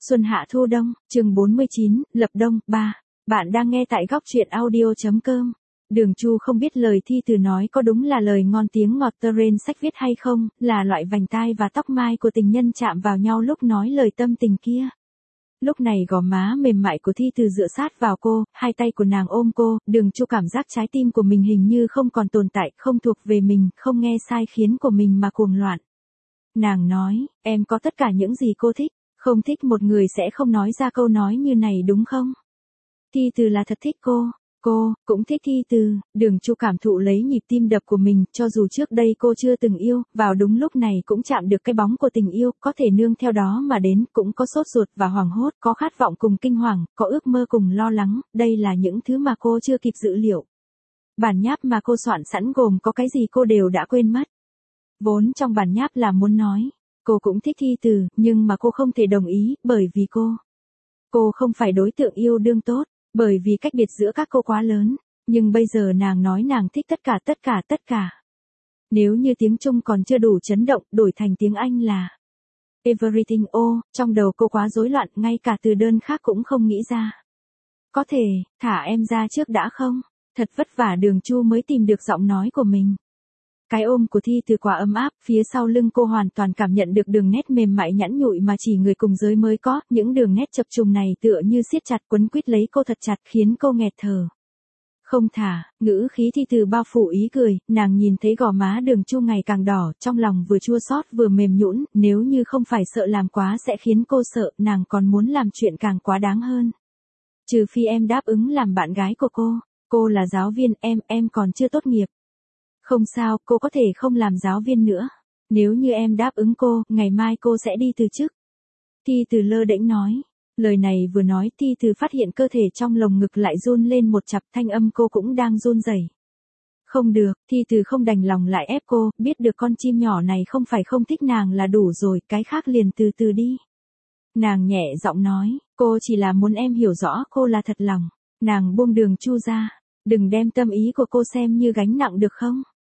Xuân hạ thu đông, chương 49, lập đông, 3. Bạn đang nghe tại góc truyện audio.com. Đường Chu không biết lời thi từ nói có đúng là lời ngon tiếng ngọt tơ rên sách viết hay không, là loại vành tai và tóc mai của tình nhân chạm vào nhau lúc nói lời tâm tình kia. Lúc này gò má mềm mại của thi từ dựa sát vào cô, hai tay của nàng ôm cô, Đường Chu cảm giác trái tim của mình hình như không còn tồn tại, không thuộc về mình, không nghe sai khiến của mình mà cuồng loạn. Nàng nói, em có tất cả những gì cô thích. Không thích một người sẽ không nói ra câu nói như này đúng không? Thi từ là thật thích cô cũng thích Thi từ. Đường Chu cảm thụ lấy nhịp tim đập của mình, cho dù trước đây cô chưa từng yêu, vào đúng lúc này cũng chạm được cái bóng của tình yêu, có thể nương theo đó mà đến, cũng có sốt ruột và hoảng hốt, có khát vọng cùng kinh hoàng, có ước mơ cùng lo lắng, đây là những thứ mà cô chưa kịp dự liệu. Bản nháp mà cô soạn sẵn gồm có cái gì cô đều đã quên mất. Vốn trong bản nháp là muốn nói. Cô cũng thích Thi từ, nhưng mà cô không thể đồng ý, bởi vì cô không phải đối tượng yêu đương tốt, bởi vì cách biệt giữa các cô quá lớn, nhưng bây giờ nàng nói nàng thích tất cả. Nếu như tiếng Trung còn chưa đủ chấn động, đổi thành tiếng Anh là everything. Trong đầu cô quá rối loạn, ngay cả từ đơn khác cũng không nghĩ ra. Có thể, thả em ra trước đã không? Thật vất vả Đường Chu mới tìm được giọng nói của mình. Cái ôm của Thi từ quá ấm áp, phía sau lưng cô hoàn toàn cảm nhận được đường nét mềm mại nhẵn nhụi mà chỉ người cùng giới mới có, những đường nét chập trùng này tựa như siết chặt quấn quýt lấy cô thật chặt khiến cô nghẹt thở. Không thả, ngữ khí Thi từ bao phủ ý cười, nàng nhìn thấy gò má Đường Chu ngày càng đỏ, trong lòng vừa chua xót vừa mềm nhũn, nếu như không phải sợ làm quá sẽ khiến cô sợ, nàng còn muốn làm chuyện càng quá đáng hơn. Trừ phi em đáp ứng làm bạn gái của cô là giáo viên, em còn chưa tốt nghiệp. Không sao, cô có thể không làm giáo viên nữa. Nếu như em đáp ứng cô, ngày mai cô sẽ đi từ chức. Thi từ lơ đễnh nói. Lời này vừa nói, Thi từ phát hiện cơ thể trong lồng ngực lại run lên một chập, thanh âm cô cũng đang run rẩy. Không được, Thi từ không đành lòng lại ép cô, biết được con chim nhỏ này không phải không thích nàng là đủ rồi, cái khác liền từ từ đi. Nàng nhẹ giọng nói, cô chỉ là muốn em hiểu rõ cô là thật lòng. Nàng buông Đường Chu ra. Đừng đem tâm ý của cô xem như gánh nặng được không?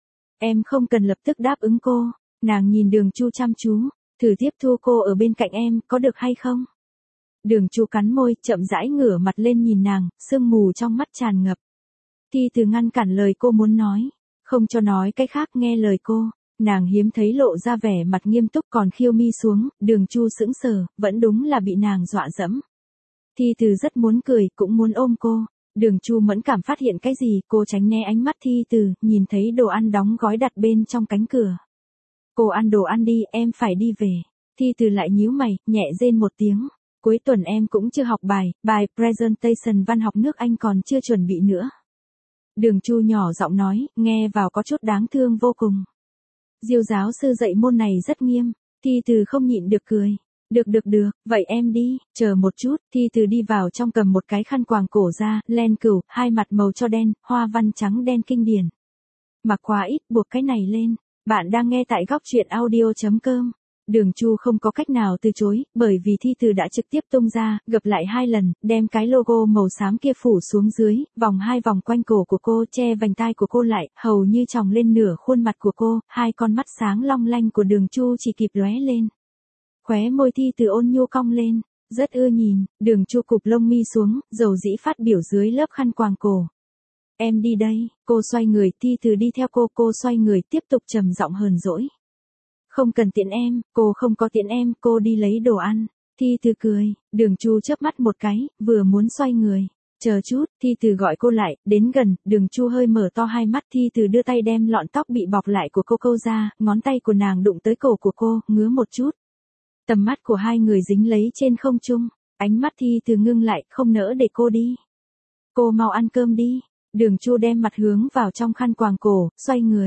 Em không cần lập tức đáp ứng cô. Nàng nhìn Đường Chu chăm chú. Thử tiếp thu cô ở bên cạnh em, có được hay không? Đường Chu cắn môi, chậm rãi ngửa mặt lên nhìn nàng, sương mù trong mắt tràn ngập. Thi từ ngăn cản lời cô muốn nói. Không cho nói cái khác, nghe lời cô. Nàng hiếm thấy lộ ra vẻ mặt nghiêm túc, còn khiêu mi xuống, Đường Chu sững sờ, vẫn đúng là bị nàng dọa dẫm. Thi từ rất muốn cười, cũng muốn ôm cô. Đường Chu mẫn cảm phát hiện cái gì, cô tránh né ánh mắt Thi từ, nhìn thấy đồ ăn đóng gói đặt bên trong cánh cửa. Cô ăn đồ ăn đi, em phải đi về. Thi từ lại nhíu mày, nhẹ rên một tiếng. Cuối tuần em cũng chưa học bài presentation văn học nước Anh còn chưa chuẩn bị nữa. Đường Chu nhỏ giọng nói, nghe vào có chút đáng thương vô cùng. Diêu giáo sư dạy môn này rất nghiêm. Thi từ không nhịn được cười. Được, vậy em đi, chờ một chút. Thi từ đi vào trong cầm một cái khăn quàng cổ ra, len cửu, hai mặt màu cho đen, hoa văn trắng đen kinh điển. Mặc quá ít, buộc cái này lên. Bạn đang nghe tại góc truyện audio.com. Đường Chu không có cách nào từ chối, bởi vì Thi từ đã trực tiếp tung ra, gập lại 2 lần, đem cái logo màu xám kia phủ xuống dưới, vòng 2 vòng quanh cổ của cô, che vành tai của cô lại, hầu như tròng lên nửa khuôn mặt của cô, hai con mắt sáng long lanh của Đường Chu chỉ kịp lóe lên. Khóe môi Thi từ ôn nhu cong lên, rất ưa nhìn. Đường Chu cụp lông mi xuống, dầu dĩ phát biểu dưới lớp khăn quàng cổ. Em đi đây. Cô xoay người, Thi từ đi theo cô xoay người tiếp tục trầm giọng hờn dỗi. Không cần tiễn em, cô không có tiễn em, cô đi lấy đồ ăn. Thi từ cười, Đường Chu chớp mắt một cái, vừa muốn xoay người. Chờ chút, Thi từ gọi cô lại, đến gần, Đường Chu hơi mở to hai mắt, Thi từ đưa tay đem lọn tóc bị bọc lại của cô ra, ngón tay của nàng đụng tới cổ của cô, ngứa một chút. Tầm mắt của hai người dính lấy trên không trung, ánh mắt Thi từ ngưng lại, không nỡ để cô đi. Cô mau ăn cơm đi. Đường Chu đem mặt hướng vào trong khăn quàng cổ, xoay người.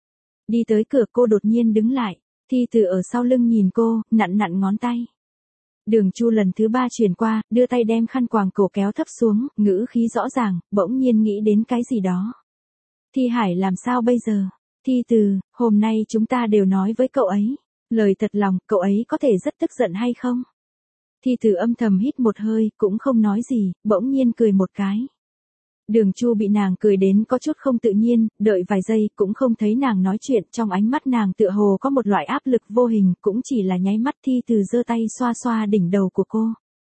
Đi tới cửa cô đột nhiên đứng lại, Thi từ ở sau lưng nhìn cô, nặn ngón tay. Đường Chu lần thứ 3 chuyển qua, đưa tay đem khăn quàng cổ kéo thấp xuống, ngữ khí rõ ràng, bỗng nhiên nghĩ đến cái gì đó. Thi Hải làm sao bây giờ? Thi từ, hôm nay chúng ta đều nói với cậu ấy. Lời thật lòng, cậu ấy có thể rất tức giận hay không? Thi từ âm thầm hít một hơi, cũng không nói gì, bỗng nhiên cười một cái. Đường Chu bị nàng cười đến có chút không tự nhiên, đợi vài giây cũng không thấy nàng nói chuyện, trong ánh mắt nàng tựa hồ có một loại áp lực vô hình, cũng chỉ là nháy mắt. Thi từ giơ tay xoa xoa đỉnh đầu của cô.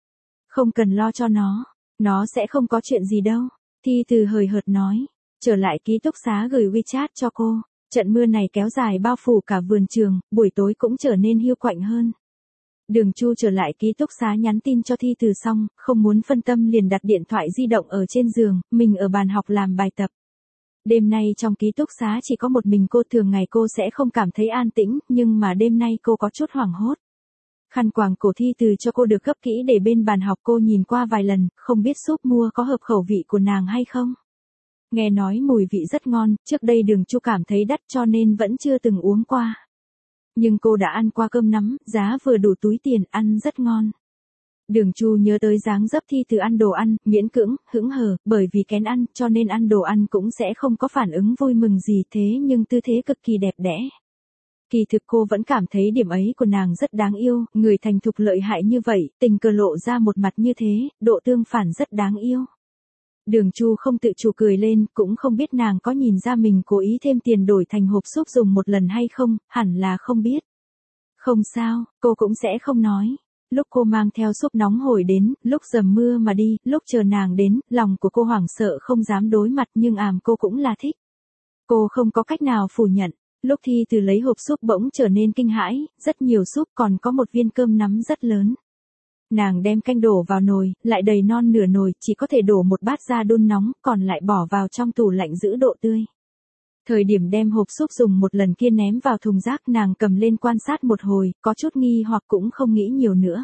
Không cần lo cho nó sẽ không có chuyện gì đâu. Thi Từ hời hợt nói. Trở lại ký túc xá gửi WeChat cho cô. Trận mưa này kéo dài bao phủ cả vườn trường, buổi tối cũng trở nên hiu quạnh hơn. Đường Chu trở lại ký túc xá nhắn tin cho Thi Từ xong, không muốn phân tâm liền đặt điện thoại di động ở trên giường, mình ở bàn học làm bài tập. Đêm nay trong ký túc xá chỉ có một mình cô, thường ngày cô sẽ không cảm thấy an tĩnh, nhưng mà đêm nay cô có chút hoảng hốt. Khăn quàng cổ Thi Từ cho cô được gấp kỹ để bên bàn học, cô nhìn qua vài lần, không biết súp mua có hợp khẩu vị của nàng hay không. Nghe nói mùi vị rất ngon, trước đây Đường Chu cảm thấy đắt cho nên vẫn chưa từng uống qua. Nhưng cô đã ăn qua cơm nắm, giá vừa đủ túi tiền, ăn rất ngon. Đường Chu nhớ tới dáng dấp Thi Từ ăn đồ ăn, miễn cưỡng, hững hờ, bởi vì kén ăn, cho nên ăn đồ ăn cũng sẽ không có phản ứng vui mừng gì, thế nhưng tư thế cực kỳ đẹp đẽ. Kỳ thực cô vẫn cảm thấy điểm ấy của nàng rất đáng yêu, người thành thục lợi hại như vậy, tình cờ lộ ra một mặt như thế, độ tương phản rất đáng yêu. Đường Chu không tự chủ cười lên, cũng không biết nàng có nhìn ra mình cố ý thêm tiền đổi thành hộp súp dùng một lần hay không, hẳn là không biết. Không sao, cô cũng sẽ không nói. Lúc cô mang theo súp nóng hổi đến, lúc dầm mưa mà đi, lúc chờ nàng đến, lòng của cô hoảng sợ không dám đối mặt, nhưng cô cũng là thích. Cô không có cách nào phủ nhận. Lúc Thi Từ lấy hộp súp bỗng trở nên kinh hãi, rất nhiều súp, còn có một viên cơm nắm rất lớn. Nàng đem canh đổ vào nồi, lại đầy non nửa nồi, chỉ có thể đổ một bát ra đun nóng, còn lại bỏ vào trong tủ lạnh giữ độ tươi. Thời điểm đem hộp súp dùng một lần kia ném vào thùng rác, nàng cầm lên quan sát một hồi, có chút nghi hoặc cũng không nghĩ nhiều nữa.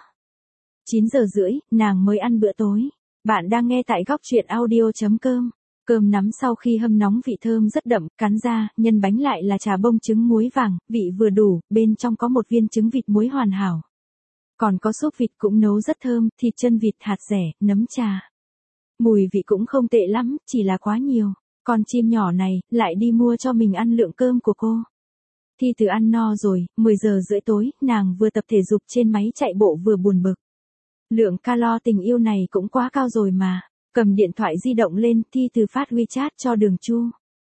9 giờ rưỡi, nàng mới ăn bữa tối. Bạn đang nghe tại góc truyện audio.com. Cơm nắm sau khi hâm nóng vị thơm rất đậm, cắn ra, nhân bánh lại là trà bông trứng muối vàng, vị vừa đủ, bên trong có một viên trứng vịt muối hoàn hảo. Còn có súp vịt cũng nấu rất thơm, thịt chân vịt, hạt dẻ, nấm trà. Mùi vị cũng không tệ lắm, chỉ là quá nhiều. Con chim nhỏ này, lại đi mua cho mình ăn lượng cơm của cô. Thi Từ ăn no rồi, 10 giờ rưỡi tối, nàng vừa tập thể dục trên máy chạy bộ vừa buồn bực. Lượng calo tình yêu này cũng quá cao rồi mà. Cầm điện thoại di động lên, Thi Từ phát WeChat cho Đường Chu.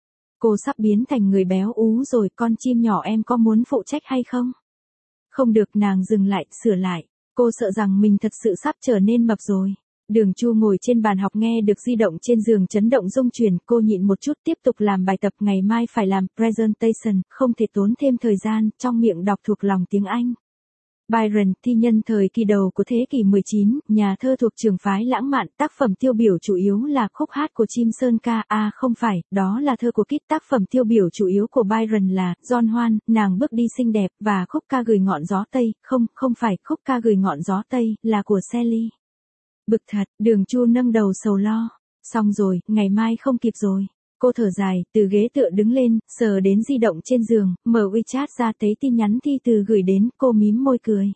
Cô sắp biến thành người béo ú rồi, con chim nhỏ em có muốn phụ trách hay không? Không được, nàng dừng lại, sửa lại. Cô sợ rằng mình thật sự sắp trở nên mập rồi. Đường Chu ngồi trên bàn học nghe được di động trên giường chấn động rung chuyển, cô nhịn một chút tiếp tục làm bài tập, ngày mai phải làm presentation, không thể tốn thêm thời gian, trong miệng đọc thuộc lòng tiếng Anh. Byron, thi nhân thời kỳ đầu của thế kỷ 19, nhà thơ thuộc trường phái lãng mạn, tác phẩm tiêu biểu chủ yếu là khúc hát của chim sơn ca, không phải, đó là thơ của Keats, tác phẩm tiêu biểu chủ yếu của Byron là John Hoan, nàng bước đi xinh đẹp, và khúc ca gửi ngọn gió Tây, không phải, khúc ca gửi ngọn gió Tây, là của Shelley. Bực thật, Đường Chu nâng đầu sầu lo, xong rồi, ngày mai không kịp rồi. Cô thở dài, từ ghế tựa đứng lên, sờ đến di động trên giường, mở WeChat ra thấy tin nhắn Thi Từ gửi đến, cô mím môi cười.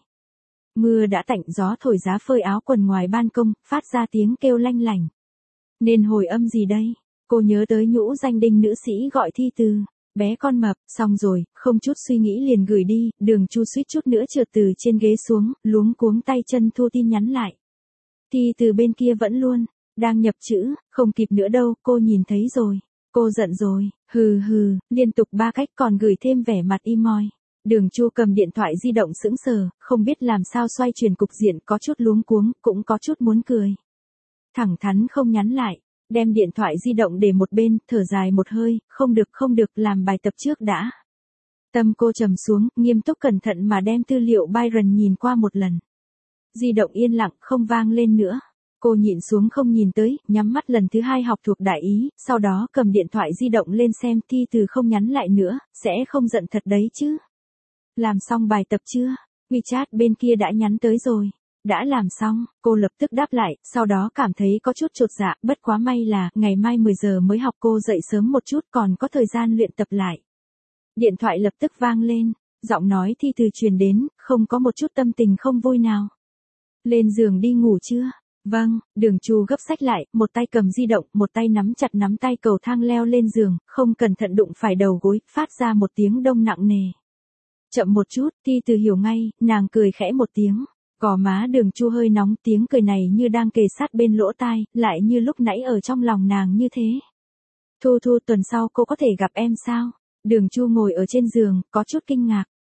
Mưa đã tạnh, gió thổi giá phơi áo quần ngoài ban công, phát ra tiếng kêu lanh lảnh. Nên hồi âm gì đây? Cô nhớ tới nhũ danh đinh nữ sĩ gọi Thi Từ. Bé con mập, xong rồi, không chút suy nghĩ liền gửi đi, Đường Chu suýt chút nữa trượt từ trên ghế xuống, luống cuống tay chân thu tin nhắn lại. Thi Từ bên kia vẫn luôn, đang nhập chữ, không kịp nữa đâu, cô nhìn thấy rồi. Cô giận rồi, hừ, liên tục 3 cách còn gửi thêm vẻ mặt im moi. Đường Chu cầm điện thoại di động sững sờ, không biết làm sao xoay chuyển cục diện, có chút luống cuống, cũng có chút muốn cười. Thẳng thắn không nhắn lại, đem điện thoại di động để một bên, thở dài một hơi, không được, làm bài tập trước đã. Tâm cô trầm xuống, nghiêm túc cẩn thận mà đem tư liệu Byron nhìn qua một lần. Di động yên lặng, không vang lên nữa. Cô nhịn xuống không nhìn tới, nhắm mắt lần thứ 2 học thuộc đại ý, sau đó cầm điện thoại di động lên xem. Thi Từ không nhắn lại nữa, sẽ không giận thật đấy chứ. Làm xong bài tập chưa? WeChat bên kia đã nhắn tới rồi. Đã làm xong, cô lập tức đáp lại, sau đó cảm thấy có chút chột dạ, bất quá may là, ngày mai 10 giờ mới học, cô dậy sớm một chút còn có thời gian luyện tập lại. Điện thoại lập tức vang lên, giọng nói Thi Từ truyền đến, không có một chút tâm tình không vui nào. Lên giường đi ngủ chưa? Vâng, Đường Chu gấp sách lại, một tay cầm di động, một tay nắm chặt nắm tay cầu thang leo lên giường, không cẩn thận đụng phải đầu gối, phát ra một tiếng đông nặng nề. Chậm một chút, Thi Từ hiểu ngay, nàng cười khẽ một tiếng. Gò má Đường Chu hơi nóng, tiếng cười này như đang kề sát bên lỗ tai, lại như lúc nãy ở trong lòng nàng như thế. Thu tuần sau cô có thể gặp em sao? Đường Chu ngồi ở trên giường, có chút kinh ngạc.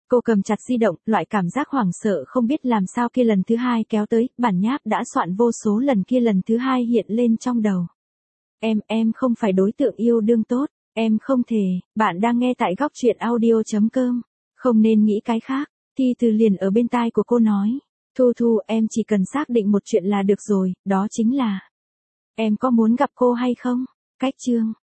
Cô cầm chặt di động, loại cảm giác hoảng sợ không biết làm sao kia lần thứ hai kéo tới, bản nháp đã soạn vô số lần kia lần thứ hai hiện lên trong đầu. Em không phải đối tượng yêu đương tốt, em không thể, bạn đang nghe tại góc truyện audio.com, không nên nghĩ cái khác. Thi Từ liền ở bên tai của cô nói, Thu, em chỉ cần xác định một chuyện là được rồi, đó chính là, em có muốn gặp cô hay không? Cách chương